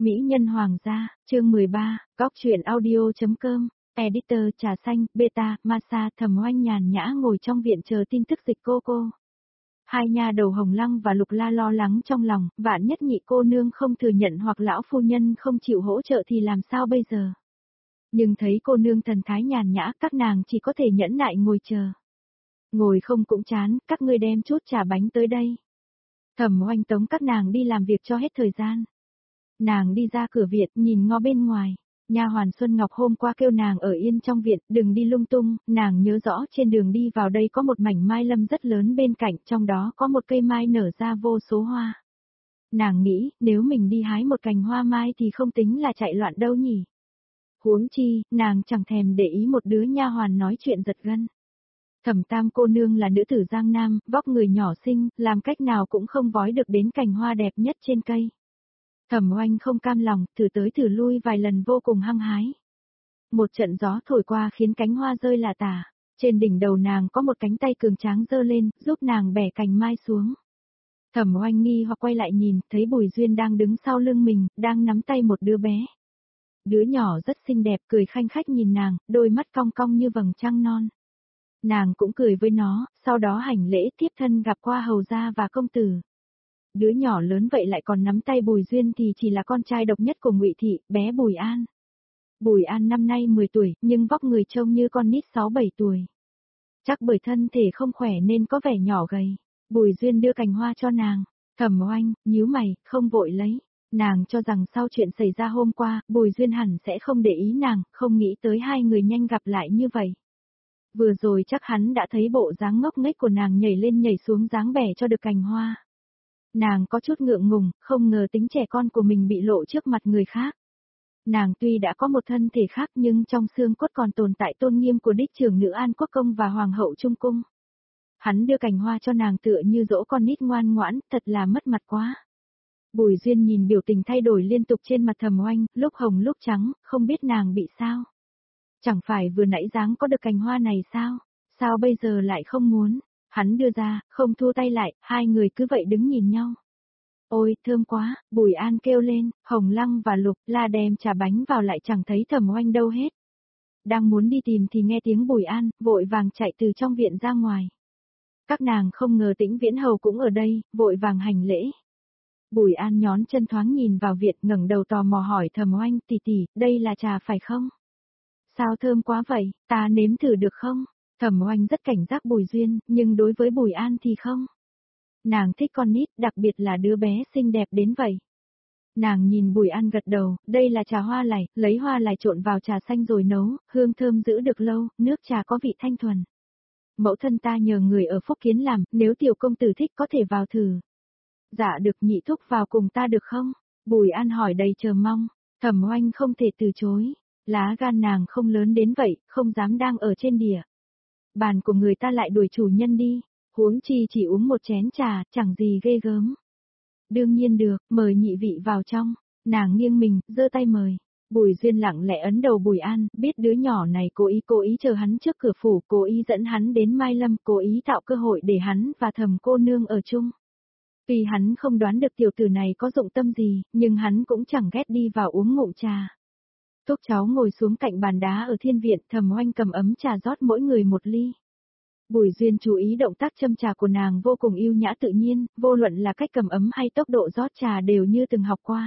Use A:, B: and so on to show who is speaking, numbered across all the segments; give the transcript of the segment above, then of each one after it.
A: Mỹ nhân hoàng gia, chương 13, góc truyện audio.com, editor trà xanh, beta, masa, Thẩm Oanh nhàn nhã ngồi trong viện chờ tin tức dịch cô. Hai nha đầu Hồng Lăng và Lục La lo lắng trong lòng, vạn nhất nhị cô nương không thừa nhận hoặc lão phu nhân không chịu hỗ trợ thì làm sao bây giờ. Nhưng thấy cô nương thần thái nhàn nhã, các nàng chỉ có thể nhẫn nại ngồi chờ. Ngồi không cũng chán, các ngươi đem chút trà bánh tới đây. Thẩm Oanh tống các nàng đi làm việc cho hết thời gian. Nàng đi ra cửa viện, nhìn ngó bên ngoài. Nha hoàn Xuân Ngọc hôm qua kêu nàng ở yên trong viện, đừng đi lung tung, nàng nhớ rõ trên đường đi vào đây có một mảnh mai lâm rất lớn bên cạnh, trong đó có một cây mai nở ra vô số hoa. Nàng nghĩ, nếu mình đi hái một cành hoa mai thì không tính là chạy loạn đâu nhỉ. Huống chi, nàng chẳng thèm để ý một đứa nha hoàn nói chuyện giật gân. Thẩm Tam cô nương là nữ tử Giang Nam, vóc người nhỏ xinh, làm cách nào cũng không vói được đến cành hoa đẹp nhất trên cây. Thẩm Oanh không cam lòng, thử tới thử lui vài lần vô cùng hăng hái. Một trận gió thổi qua khiến cánh hoa rơi lả tả. Trên đỉnh đầu nàng có một cánh tay cường tráng giơ lên, giúp nàng bẻ cành mai xuống. Thẩm Oanh nghi hoặc quay lại nhìn, thấy Bùi Duyên đang đứng sau lưng mình, đang nắm tay một đứa bé. Đứa nhỏ rất xinh đẹp, cười khanh khách nhìn nàng, đôi mắt cong cong như vầng trăng non. Nàng cũng cười với nó, sau đó hành lễ tiếp thân gặp qua hầu gia và công tử. Đứa nhỏ lớn vậy lại còn nắm tay Bùi Duyên thì chỉ là con trai độc nhất của Ngụy thị, bé Bùi An. Bùi An năm nay 10 tuổi, nhưng vóc người trông như con nít 6-7 tuổi. Chắc bởi thân thể không khỏe nên có vẻ nhỏ gầy. Bùi Duyên đưa cành hoa cho nàng. Thẩm Oanh, nhíu mày, không vội lấy. Nàng cho rằng sau chuyện xảy ra hôm qua, Bùi Duyên hẳn sẽ không để ý nàng, không nghĩ tới hai người nhanh gặp lại như vậy. Vừa rồi chắc hắn đã thấy bộ dáng ngốc nghếch của nàng nhảy lên nhảy xuống dáng bẻ cho được cành hoa. Nàng có chút ngượng ngùng, không ngờ tính trẻ con của mình bị lộ trước mặt người khác. Nàng tuy đã có một thân thể khác nhưng trong xương cốt còn tồn tại tôn nghiêm của đích trưởng nữ An Quốc Công và Hoàng hậu Trung Cung. Hắn đưa cành hoa cho nàng tựa như dỗ con nít ngoan ngoãn, thật là mất mặt quá. Bùi Duyên nhìn biểu tình thay đổi liên tục trên mặt Thẩm Oanh, lúc hồng lúc trắng, không biết nàng bị sao. Chẳng phải vừa nãy dáng có được cành hoa này sao? Sao bây giờ lại không muốn? Hắn đưa ra, không thu tay lại, hai người cứ vậy đứng nhìn nhau. Ôi, thơm quá, Bùi An kêu lên, Hồng Lăng và Lục La đem trà bánh vào lại chẳng thấy Thẩm Oanh đâu hết. Đang muốn đi tìm thì nghe tiếng Bùi An, vội vàng chạy từ trong viện ra ngoài. Các nàng không ngờ Tĩnh Viễn Hầu cũng ở đây, vội vàng hành lễ. Bùi An nhón chân thoáng nhìn vào viện, ngẩng đầu tò mò hỏi Thẩm Oanh, tỷ tỷ, đây là trà phải không? Sao thơm quá vậy, ta nếm thử được không? Thẩm Oanh rất cảnh giác Bùi Duyên, nhưng đối với Bùi An thì không. Nàng thích con nít, đặc biệt là đứa bé xinh đẹp đến vậy. Nàng nhìn Bùi An gật đầu, đây là trà hoa lài, lấy hoa lài trộn vào trà xanh rồi nấu, hương thơm giữ được lâu, nước trà có vị thanh thuần. Mẫu thân ta nhờ người ở Phúc Kiến làm, nếu tiểu công tử thích có thể vào thử. Dạ được, nhị thúc vào cùng ta được không? Bùi An hỏi đầy chờ mong. Thẩm Oanh không thể từ chối. Lá gan nàng không lớn đến vậy, không dám đang ở trên đỉa. Bàn của người ta lại đuổi chủ nhân đi, huống chi chỉ uống một chén trà, chẳng gì ghê gớm. Đương nhiên được, mời nhị vị vào trong. Nàng nghiêng mình, giơ tay mời. Bùi Duyên lặng lẽ ấn đầu Bùi An, biết đứa nhỏ này cố ý chờ hắn trước cửa phủ, cố ý dẫn hắn đến Mai Lâm, cố ý tạo cơ hội để hắn và Thẩm cô nương ở chung. Tuy hắn không đoán được tiểu tử này có dụng tâm gì, nhưng hắn cũng chẳng ghét đi vào uống ngụm trà. Thúc cháu ngồi xuống cạnh bàn đá ở thiên viện, Thẩm Oanh cầm ấm trà rót mỗi người một ly. Bùi Duyên chú ý động tác châm trà của nàng vô cùng yêu nhã tự nhiên, vô luận là cách cầm ấm hay tốc độ rót trà đều như từng học qua.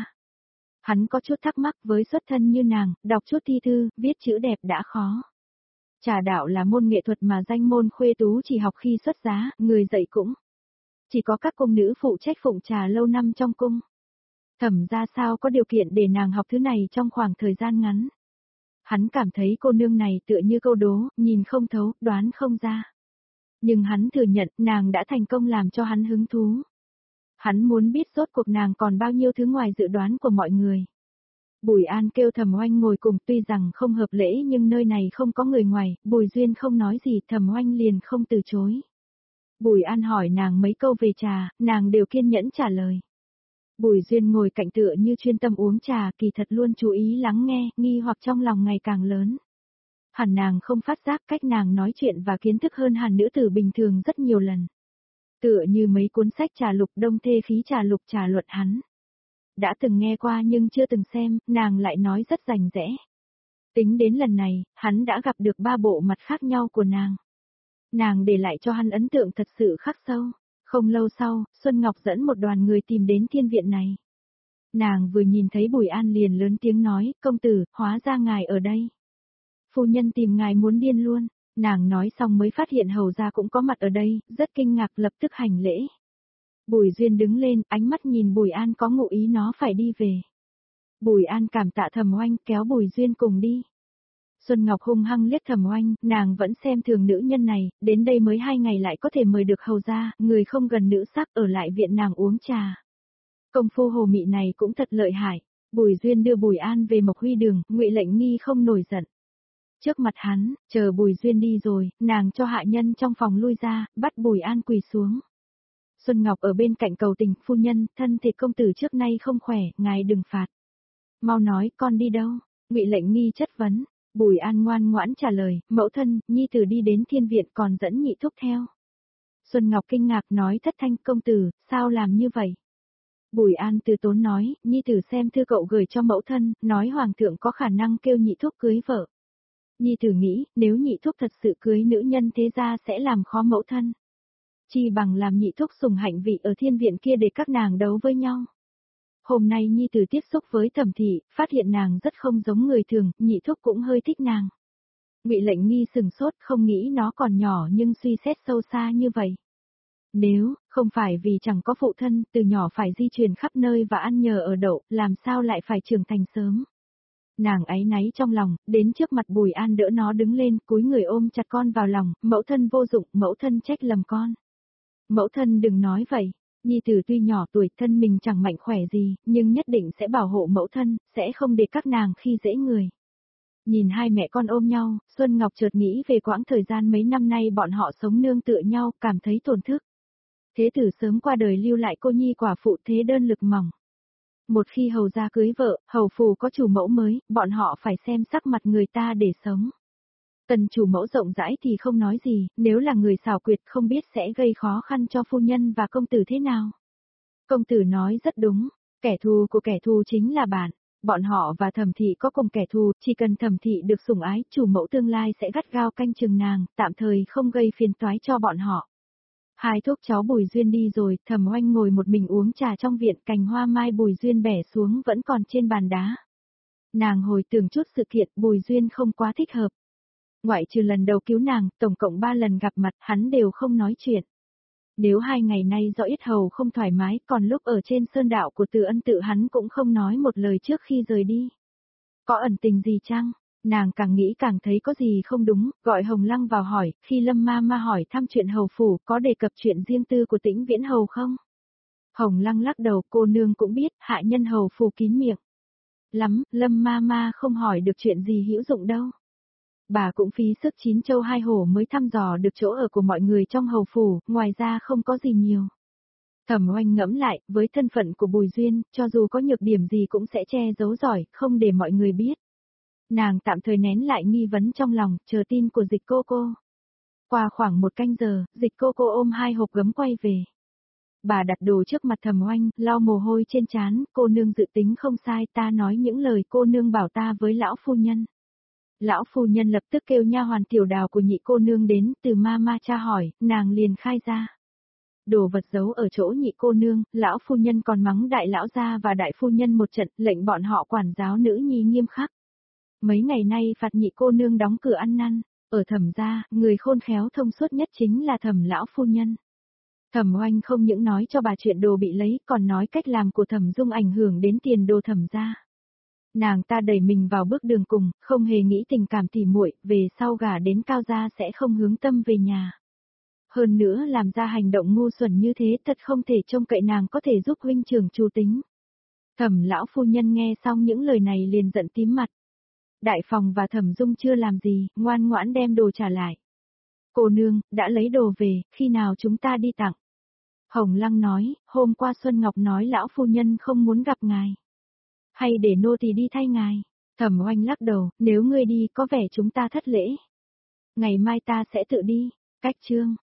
A: Hắn có chút thắc mắc với xuất thân như nàng, đọc chút thi thư, viết chữ đẹp đã khó. Trà đạo là môn nghệ thuật mà danh môn khuê tú chỉ học khi xuất giá, người dạy cũng. Chỉ có các cung nữ phụ trách phụng trà lâu năm trong cung. Thẩm ra sao có điều kiện để nàng học thứ này trong khoảng thời gian ngắn. Hắn cảm thấy cô nương này tựa như câu đố, nhìn không thấu, đoán không ra. Nhưng hắn thừa nhận nàng đã thành công làm cho hắn hứng thú. Hắn muốn biết rốt cuộc nàng còn bao nhiêu thứ ngoài dự đoán của mọi người. Bùi An kêu Thẩm Oanh ngồi cùng, tuy rằng không hợp lễ nhưng nơi này không có người ngoài, Bùi Duyên không nói gì, Thẩm Oanh liền không từ chối. Bùi An hỏi nàng mấy câu về trà, nàng đều kiên nhẫn trả lời. Bùi Duyên ngồi cạnh tựa như chuyên tâm uống trà, kỳ thật luôn chú ý lắng nghe, nghi hoặc trong lòng ngày càng lớn. Hẳn nàng không phát giác cách nàng nói chuyện và kiến thức hơn hẳn nữ tử bình thường rất nhiều lần. Tựa như mấy cuốn sách trà lục, Đông Thê Khí trà lục, trà luận hắn. đã từng nghe qua nhưng chưa từng xem, nàng lại nói rất rành rẽ. Tính đến lần này, hắn đã gặp được 3 bộ mặt khác nhau của nàng. Nàng để lại cho hắn ấn tượng thật sự khắc sâu. Không lâu sau, Xuân Ngọc dẫn một đoàn người tìm đến thiên viện này. Nàng vừa nhìn thấy Bùi An liền lớn tiếng nói, công tử, hóa ra ngài ở đây. Phu nhân tìm ngài muốn điên luôn. Nàng nói xong mới phát hiện hầu gia cũng có mặt ở đây, rất kinh ngạc lập tức hành lễ. Bùi Duyên đứng lên, ánh mắt nhìn Bùi An có ngụ ý nó phải đi về. Bùi An cảm tạ Thẩm Oanh kéo Bùi Duyên cùng đi. Xuân Ngọc hung hăng liếc Thẩm Oanh, nàng vẫn xem thường nữ nhân này, đến đây mới 2 ngày lại có thể mời được hầu gia, người không gần nữ sắc ở lại viện nàng uống trà. Công phu hồ mị này cũng thật lợi hại. Bùi Duyên đưa Bùi An về Mộc Huy Đường, Ngụy Lệnh Nghi không nổi giận. Trước mặt hắn, chờ Bùi Duyên đi rồi, nàng cho hạ nhân trong phòng lui ra, bắt Bùi An quỳ xuống. Xuân Ngọc ở bên cạnh cầu tình, phu nhân, thân thể công tử trước nay không khỏe, ngài đừng phạt. Mau nói, con đi đâu? Ngụy Lệnh Nghi chất vấn. Bùi An ngoan ngoãn trả lời, mẫu thân, nhi tử đi đến thiên viện còn dẫn nhị thúc theo. Xuân Ngọc kinh ngạc nói thất thanh, công tử, sao làm như vậy? Bùi An từ tốn nói, nhi tử xem thư cậu gửi cho mẫu thân, nói hoàng thượng có khả năng kêu nhị thúc cưới vợ. Nhi tử nghĩ, nếu nhị thúc thật sự cưới nữ nhân thế gia sẽ làm khó mẫu thân. Chi bằng làm nhị thúc sùng hạnh vị ở thiên viện kia để các nàng đấu với nhau. Hôm nay nhi tử tiếp xúc với Thẩm thị, phát hiện nàng rất không giống người thường, nhị thúc cũng hơi thích nàng. Ngụy Lệnh Nghi sừng sốt, không nghĩ nó còn nhỏ nhưng suy xét sâu xa như vậy. Nếu không phải vì chẳng có phụ thân, từ nhỏ phải di chuyển khắp nơi và ăn nhờ ở đậu, làm sao lại phải trưởng thành sớm. Nàng áy náy trong lòng, đến trước mặt Bùi An đỡ nó đứng lên, cúi người ôm chặt con vào lòng, mẫu thân vô dụng, mẫu thân trách lầm con. Mẫu thân đừng nói vậy, nhi tử tuy nhỏ tuổi thân mình chẳng mạnh khỏe gì, nhưng nhất định sẽ bảo hộ mẫu thân, sẽ không để các nàng khi dễ người. Nhìn hai mẹ con ôm nhau, Xuân Ngọc chợt nghĩ về quãng thời gian mấy năm nay bọn họ sống nương tựa nhau, cảm thấy tổn thức. Thế tử sớm qua đời lưu lại cô nhi quả phụ thế đơn lực mỏng. Một khi hầu gia cưới vợ, hầu phù có chủ mẫu mới, bọn họ phải xem sắc mặt người ta để sống. Tần chủ mẫu rộng rãi thì không nói gì, nếu là người xảo quyệt không biết sẽ gây khó khăn cho phu nhân và công tử thế nào. Công tử nói rất đúng, kẻ thù của kẻ thù chính là bạn. Bọn họ và Thẩm thị có cùng kẻ thù, chỉ cần Thẩm thị được sủng ái, chủ mẫu tương lai sẽ gắt gao canh chừng nàng, tạm thời không gây phiền toái cho bọn họ. Hai thúc cháu Bùi Duyên đi rồi, Thẩm Oanh ngồi một mình uống trà trong viện, cành hoa mai Bùi Duyên bẻ xuống vẫn còn trên bàn đá. Nàng hồi tưởng chút sự kiện, Bùi Duyên không quá thích hợp. Ngoại trừ lần đầu cứu nàng, tổng cộng 3 lần gặp mặt, hắn đều không nói chuyện. Nếu 2 ngày nay do yết hầu không thoải mái, còn lúc ở trên sơn đạo của Từ Ân tự hắn cũng không nói một lời trước khi rời đi. Có ẩn tình gì chăng? Nàng càng nghĩ càng thấy có gì không đúng, gọi Hồng Lăng vào hỏi, khi Lâm ma ma hỏi thăm chuyện hầu phủ, có đề cập chuyện riêng tư của Tĩnh Viễn hầu không? Hồng Lăng lắc đầu, cô nương cũng biết, hạ nhân hầu phủ kín miệng. Lắm, Lâm ma ma không hỏi được chuyện gì hữu dụng đâu. Bà cũng phí sức 9 châu 2 hổ mới thăm dò được chỗ ở của mọi người trong hầu phủ, ngoài ra không có gì nhiều. Thẩm Oanh ngẫm lại, với thân phận của Bùi Duyên, cho dù có nhược điểm gì cũng sẽ che giấu giỏi, không để mọi người biết. Nàng tạm thời nén lại nghi vấn trong lòng, chờ tin của Dịch cô cô. Qua khoảng 1 canh giờ, Dịch cô cô ôm 2 hộp gấm quay về. Bà đặt đồ trước mặt Thẩm Oanh, lau mồ hôi trên trán, cô nương dự tính không sai, ta nói những lời cô nương bảo ta với lão phu nhân. Lão phu nhân lập tức kêu nha hoàn Tiểu Đào của nhị cô nương đến, từ ma ma tra hỏi, nàng liền khai ra. Đồ vật giấu ở chỗ nhị cô nương, lão phu nhân còn mắng đại lão gia và đại phu nhân một trận, lệnh bọn họ quản giáo nữ nhi nghiêm khắc. Mấy ngày nay phạt nhị cô nương đóng cửa ăn năn, ở Thẩm gia, người khôn khéo thông suốt nhất chính là Thẩm lão phu nhân. Thẩm Oanh không những nói cho bà chuyện đồ bị lấy, còn nói cách làm của Thẩm Dung ảnh hưởng đến tiền đồ Thẩm gia. Nàng ta đẩy mình vào bước đường cùng, không hề nghĩ tình cảm tỉ muội, về sau gả đến Cao gia sẽ không hướng tâm về nhà. Hơn nữa làm ra hành động ngu xuẩn như thế thật không thể trông cậy nàng có thể giúp huynh trưởng chu tính. Thẩm lão phu nhân nghe xong những lời này liền giận tím mặt. Đại phòng và Thẩm Dung chưa làm gì, ngoan ngoãn đem đồ trả lại. Cô nương, đã lấy đồ về, khi nào chúng ta đi tặng? Hồng Lăng nói, hôm qua Xuân Ngọc nói lão phu nhân không muốn gặp ngài. Hay để nô tỳ đi thay ngài? Thẩm Oanh lắc đầu, nếu ngươi đi có vẻ chúng ta thất lễ. Ngày mai ta sẽ tự đi. Cách chương